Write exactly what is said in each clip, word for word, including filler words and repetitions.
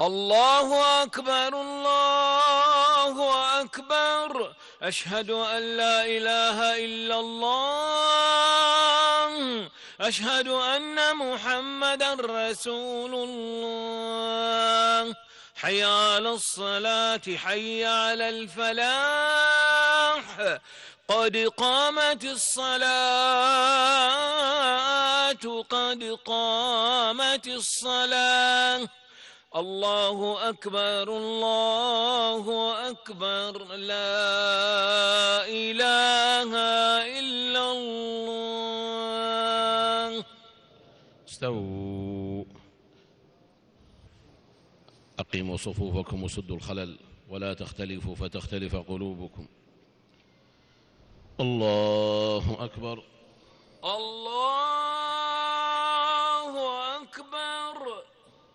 الله أكبر الله أكبر. أشهد أن لا إله إلا الله. أشهد أن محمدا رسول الله. حي على الصلاة حي على الفلاح. قد قامت الصلاة قد قامت الصلاة. الله أكبر الله أكبر. لا إله إلا الله. استووا. أقيموا صفوفكم وسدوا الخلل ولا تختلفوا فتختلف قلوبكم. الله أكبر الله أكبر.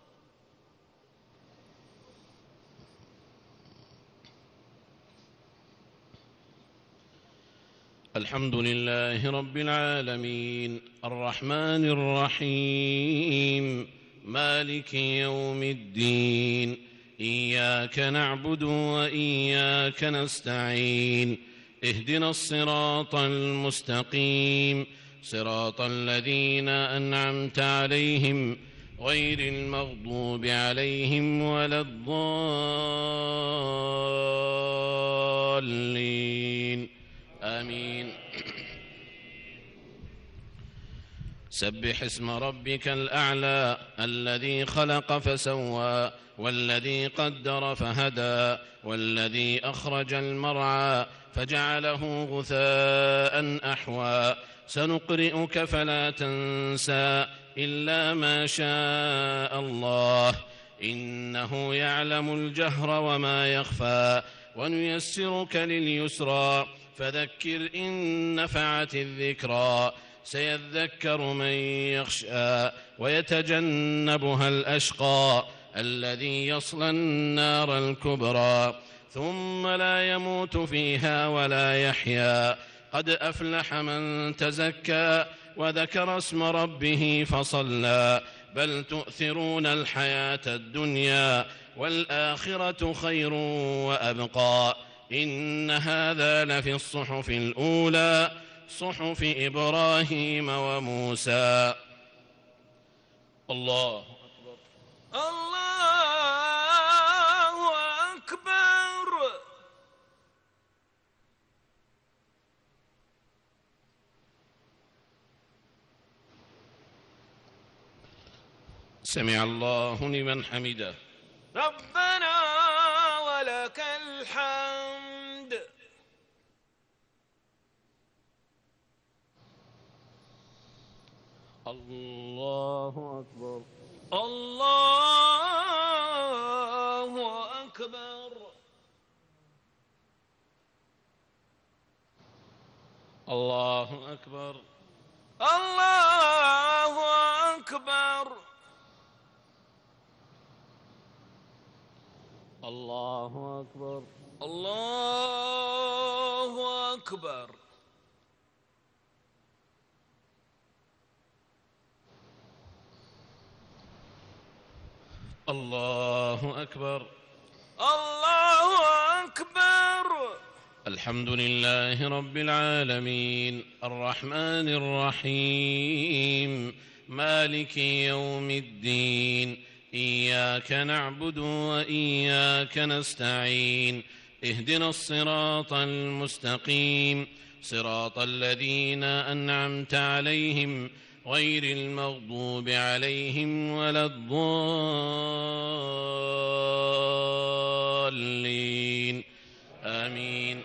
الحمد لله رب العالمين الرحمن الرحيم مالك يوم الدين. إياك نعبد وإياك نستعين. اهدنا الصراط المستقيم صراط الذين أنعمت عليهم غير المغضوب عليهم ولا الضالين آمين. سبح اسم ربك الأعلى الذي خلق فسوى والذي قدر فهدى والذي أخرج المرعى فجعله غثاء أحوى. سنقرئك فلا تنسى إلا ما شاء الله إنه يعلم الجهر وما يخفى. ونيسرك لليسرى فذكر إن نفعت الذكرى. سيذكر من يخشى ويتجنبها الأشقى الذي يصلى النار الكبرى ثم لا يموت فيها ولا يحيا. قد أفلح من تزكى وذكر اسم ربه فصلى. بل تؤثرون الحياة الدنيا والآخرة خير وأبقى. إن هذا لفي الصحف الأولى صحف إبراهيم وموسى. الله أكبر الله أكبر. سمع الله لمن حمده. ربنا ولك الحمد. الله أكبر الله أكبر. الله أكبر الله أكبر. الله أكبر الله أكبر. الله أكبر الله أكبر. الحمد لله رب العالمين الرحمن الرحيم مالك يوم الدين. إياك نعبد وإياك نستعين. اهدنا الصراط المستقيم صراط الذين أنعمت عليهم غير المغضوب عليهم ولا الضالين آمين.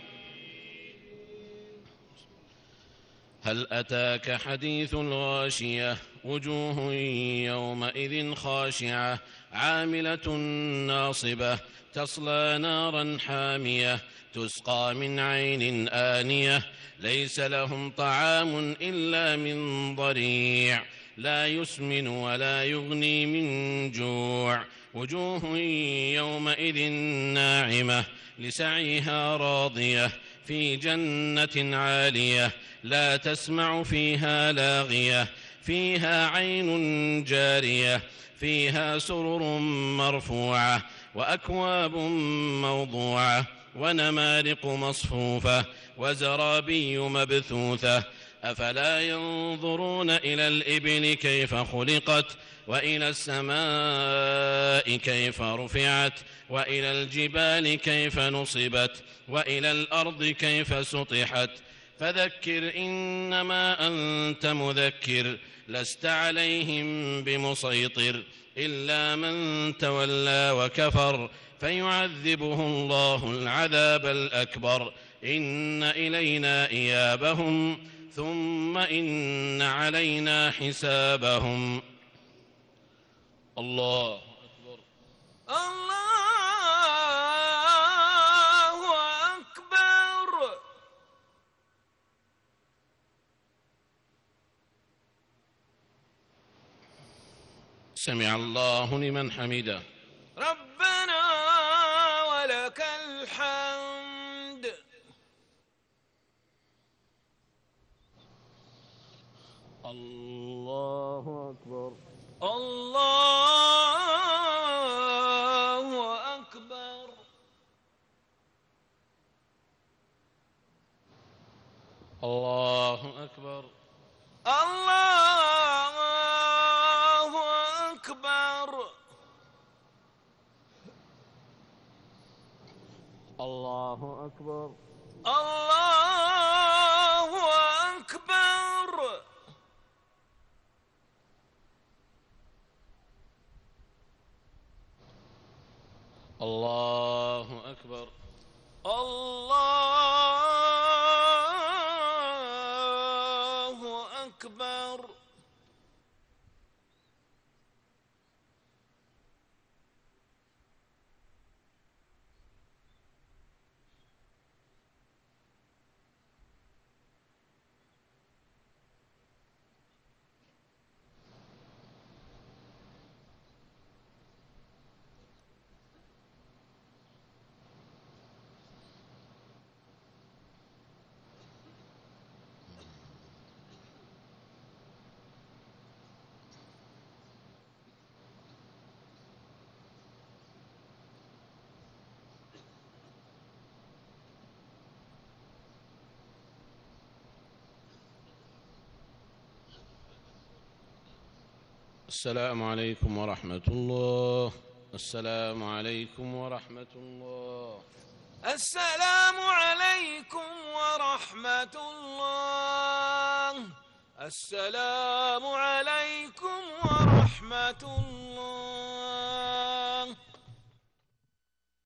هل أتاك حديث الغاشية وجوه يومئذ خاشعة عاملة ناصبة تصلى نارا حامية تسقى من عين آنية ليس لهم طعام إلا من ضريع لا يسمن ولا يغني من جوع. وجوه يومئذ ناعمة لسعيها راضية في جنة عالية لا تسمع فيها لاغية فيها عين جارية فيها سرر مرفوعة وأكواب موضوعة ونمارق مصفوفة وزرابي مبثوثة أفلا ينظرون إلى الإبل كيف خلقت وإلى السماء كيف رفعت وإلى الجبال كيف نصبت وإلى الأرض كيف سطحت فذكر إنما أنت مذكر لست عليهم بمسيطر إلا من تولى وكفر فيعذبه الله العذاب الأكبر إن إلينا إيابهم ثم إن علينا حسابهم. الله أكبر. الله أكبر. سمع الله لمن حمده. ربنا ولك الحمد. الله أكبر. الله أكبر. الله أكبر. الله أكبر. الله أكبر. الله أكبر. الله أكبر. الله أكبر. السلام عليكم ورحمة الله. السلام عليكم ورحمة الله. السلام عليكم ورحمة الله. السلام عليكم ورحمة الله.